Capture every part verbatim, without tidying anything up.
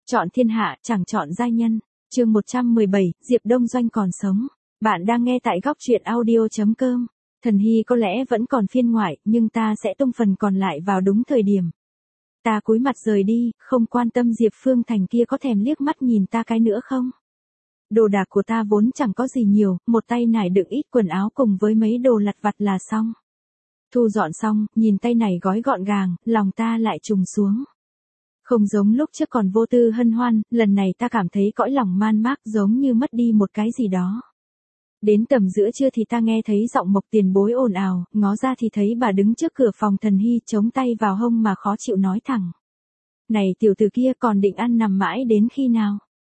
Chọn thiên hạ, chẳng chọn giai nhân. Chương một trăm mười bảy, Diệp Đông Doanh còn sống. Bạn đang nghe tại góc truyện audio chấm com. Thần Hy có lẽ vẫn còn phiên ngoại, nhưng ta sẽ tung phần còn lại vào đúng thời điểm. Ta cúi mặt rời đi, không quan tâm Diệp Phương Thành kia có thèm liếc mắt nhìn ta cái nữa không. Đồ đạc của ta vốn chẳng có gì nhiều, một tay nải đựng ít quần áo cùng với mấy đồ lặt vặt là xong. Thu dọn xong, nhìn tay này gói gọn gàng, lòng ta lại trùng xuống. Không giống lúc trước còn vô tư hân hoan, lần này ta cảm thấy cõi lòng man mác giống như mất đi một cái gì đó. Đến tầm giữa trưa thì ta nghe thấy giọng Mộc Tiền Bối ồn ào, ngó ra thì thấy bà đứng trước cửa phòng Thần Hy chống tay vào hông mà khó chịu nói thẳng. Này tiểu tử kia còn định ăn nằm mãi đến khi nào?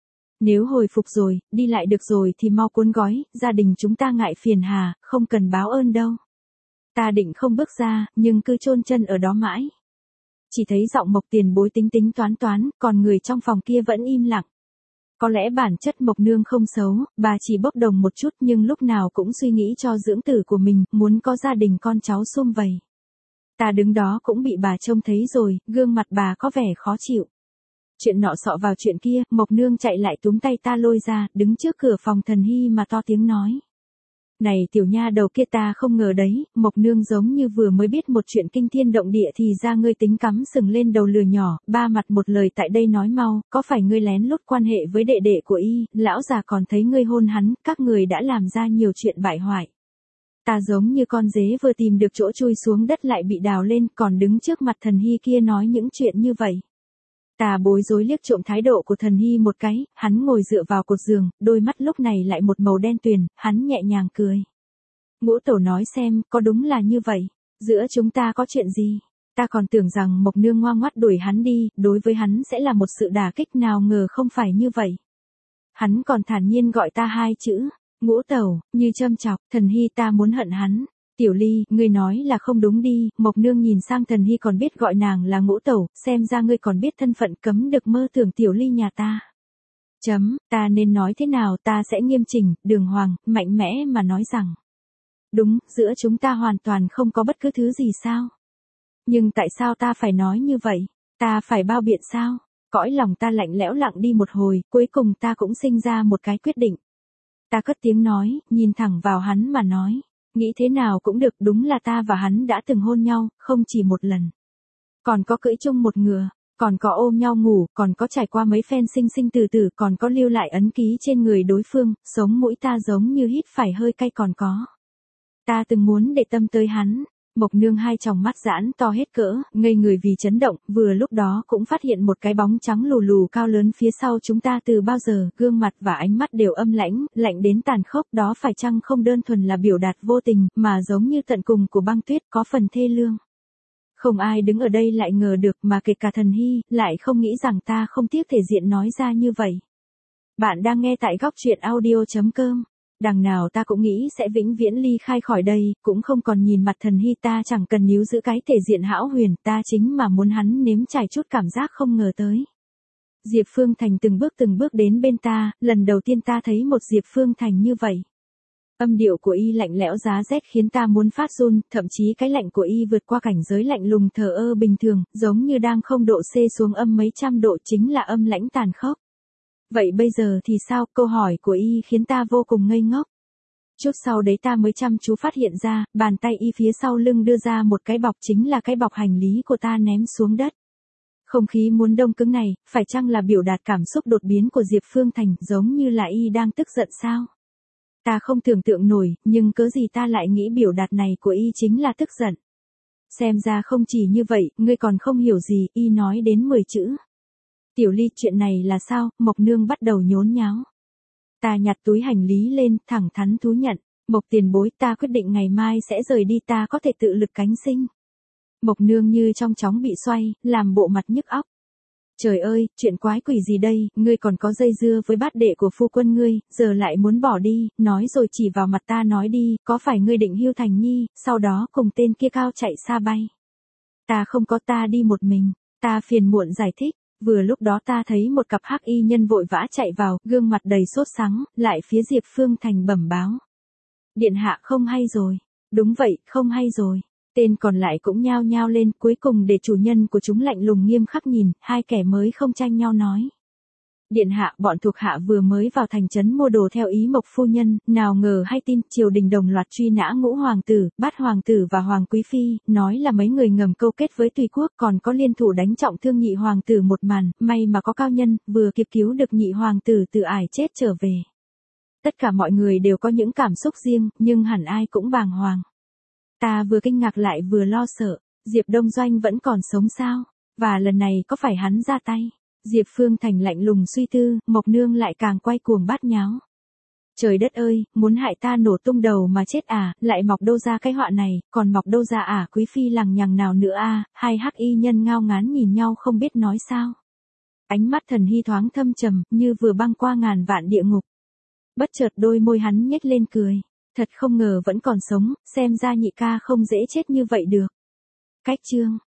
Nếu hồi phục rồi, đi lại được rồi thì mau cuốn gói, gia đình chúng ta ngại phiền hà, không cần báo ơn đâu. Ta định không bước ra, nhưng cứ chôn chân ở đó mãi. Chỉ thấy giọng Mộc Tiền Bối tính tính toán toán, còn người trong phòng kia vẫn im lặng. Có lẽ bản chất Mộc Nương không xấu, bà chỉ bốc đồng một chút nhưng lúc nào cũng suy nghĩ cho dưỡng tử của mình, muốn có gia đình con cháu sum vầy. Ta đứng đó cũng bị bà trông thấy rồi, gương mặt bà có vẻ khó chịu. Chuyện nọ sọ vào chuyện kia, Mộc Nương chạy lại túm tay ta lôi ra, đứng trước cửa phòng Thần Hy mà to tiếng nói. Này tiểu nha đầu kia, ta không ngờ đấy, Mộc Nương giống như vừa mới biết một chuyện kinh thiên động địa thì ra ngươi tính cắm sừng lên đầu lừa nhỏ, ba mặt một lời tại đây nói mau, có phải ngươi lén lút quan hệ với đệ đệ của y, lão già còn thấy ngươi hôn hắn, các người đã làm ra nhiều chuyện bại hoại. Ta giống như con dế vừa tìm được chỗ chui xuống đất lại bị đào lên, còn đứng trước mặt Thần Hy kia nói những chuyện như vậy. Ta bối rối liếc trộm thái độ của Thần Hy một cái, hắn ngồi dựa vào cột giường, đôi mắt lúc này lại một màu đen tuyền, hắn nhẹ nhàng cười. Ngũ tẩu nói xem, có đúng là như vậy, giữa chúng ta có chuyện gì? Ta còn tưởng rằng Mộc Nương ngoan ngoắt đuổi hắn đi, đối với hắn sẽ là một sự đả kích, nào ngờ không phải như vậy. Hắn còn thản nhiên gọi ta hai chữ, ngũ tẩu, như châm chọc. Thần Hy, ta muốn hận hắn. Tiểu Ly, ngươi nói là không đúng đi. Mộc Nương nhìn sang Thần Hy còn biết gọi nàng là ngũ tẩu, xem ra ngươi còn biết thân phận, cấm được mơ tưởng Tiểu Ly nhà ta. Chấm, ta nên nói thế nào? Ta sẽ nghiêm chỉnh, đường hoàng, mạnh mẽ mà nói rằng. Đúng, giữa chúng ta hoàn toàn không có bất cứ thứ gì sao? Nhưng tại sao ta phải nói như vậy? Ta phải bao biện sao? Cõi lòng ta lạnh lẽo lặng đi một hồi, cuối cùng ta cũng sinh ra một cái quyết định. Ta cất tiếng nói, nhìn thẳng vào hắn mà nói. Nghĩ thế nào cũng được, đúng là ta và hắn đã từng hôn nhau, không chỉ một lần. Còn có cưỡi chung một ngựa, còn có ôm nhau ngủ, còn có trải qua mấy phen sinh sinh từ từ, còn có lưu lại ấn ký trên người đối phương, sống mũi ta giống như hít phải hơi cay còn có. Ta từng muốn để tâm tới hắn. Mộc Nương hai tròng mắt giãn to hết cỡ, ngây người vì chấn động, vừa lúc đó cũng phát hiện một cái bóng trắng lù lù cao lớn phía sau chúng ta từ bao giờ, gương mặt và ánh mắt đều âm lãnh, lạnh đến tàn khốc, đó phải chăng không đơn thuần là biểu đạt vô tình, mà giống như tận cùng của băng tuyết, có phần thê lương. Không ai đứng ở đây lại ngờ được, mà kể cả Thần Hy, lại không nghĩ rằng ta không tiếc thể diện nói ra như vậy. Bạn đang nghe tại góc truyện audio chấm com. Đằng nào ta cũng nghĩ sẽ vĩnh viễn ly khai khỏi đây, cũng không còn nhìn mặt Thần Hy, ta chẳng cần níu giữ cái thể diện hão huyền, ta chính mà muốn hắn nếm trải chút cảm giác không ngờ tới. Diệp Phương Thành từng bước từng bước đến bên ta, lần đầu tiên ta thấy một Diệp Phương Thành như vậy. Âm điệu của y lạnh lẽo giá rét khiến ta muốn phát run, thậm chí cái lạnh của y vượt qua cảnh giới lạnh lùng thờ ơ bình thường, giống như đang không độ C xuống âm mấy trăm độ, chính là âm lãnh tàn khốc. Vậy bây giờ thì sao? Câu hỏi của y khiến ta vô cùng ngây ngốc. Chút sau đấy ta mới chăm chú phát hiện ra, bàn tay y phía sau lưng đưa ra một cái bọc, chính là cái bọc hành lý của ta ném xuống đất. Không khí muốn đông cứng này, phải chăng là biểu đạt cảm xúc đột biến của Diệp Phương Thành, giống như là y đang tức giận sao? Ta không tưởng tượng nổi, nhưng cớ gì ta lại nghĩ biểu đạt này của y chính là tức giận. Xem ra không chỉ như vậy, ngươi còn không hiểu gì, y nói đến mười chữ. Tiểu Ly, chuyện này là sao? Mộc Nương bắt đầu nhốn nháo. Ta nhặt túi hành lý lên, thẳng thắn thú nhận. Mộc Tiền Bối, ta quyết định ngày mai sẽ rời đi, ta có thể tự lực cánh sinh. Mộc Nương như trong chóng bị xoay, làm bộ mặt nhức óc. Trời ơi, chuyện quái quỷ gì đây, ngươi còn có dây dưa với bát đệ của phu quân ngươi, giờ lại muốn bỏ đi, nói rồi chỉ vào mặt ta nói đi, có phải ngươi định hưu Thành Nhi, sau đó cùng tên kia cao chạy xa bay. Ta không có, ta đi một mình, ta phiền muộn giải thích. Vừa lúc đó ta thấy một cặp hắc y nhân vội vã chạy vào, gương mặt đầy sốt sắng, lại phía Diệp Phương Thành bẩm báo. Điện hạ, không hay rồi. Đúng vậy, không hay rồi. Tên còn lại cũng nhao nhao lên, cuối cùng để chủ nhân của chúng lạnh lùng nghiêm khắc nhìn, hai kẻ mới không tranh nhau nói. Điện hạ, bọn thuộc hạ vừa mới vào thành trấn mua đồ theo ý Mộc phu nhân, nào ngờ hay tin, triều đình đồng loạt truy nã ngũ hoàng tử, bát hoàng tử và hoàng quý phi, nói là mấy người ngầm câu kết với Tùy quốc, còn có liên thủ đánh trọng thương nhị hoàng tử một màn, may mà có cao nhân, vừa kịp cứu được nhị hoàng tử từ ải chết trở về. Tất cả mọi người đều có những cảm xúc riêng, nhưng hẳn ai cũng bàng hoàng. Ta vừa kinh ngạc lại vừa lo sợ, Diệp Đông Doanh vẫn còn sống sao? Và lần này có phải hắn ra tay? Diệp Phương Thành lạnh lùng suy tư, Mộc Nương lại càng quay cuồng bát nháo. Trời đất ơi, muốn hại ta nổ tung đầu mà chết à, lại mọc đâu ra cái họa này, còn mọc đâu ra à, quý phi lằng nhằng nào nữa à, hai hắc y nhân ngao ngán nhìn nhau không biết nói sao. Ánh mắt Thần Hy thoáng thâm trầm, như vừa băng qua ngàn vạn địa ngục. Bất chợt đôi môi hắn nhếch lên cười, thật không ngờ vẫn còn sống, xem ra nhị ca không dễ chết như vậy được. Cách chương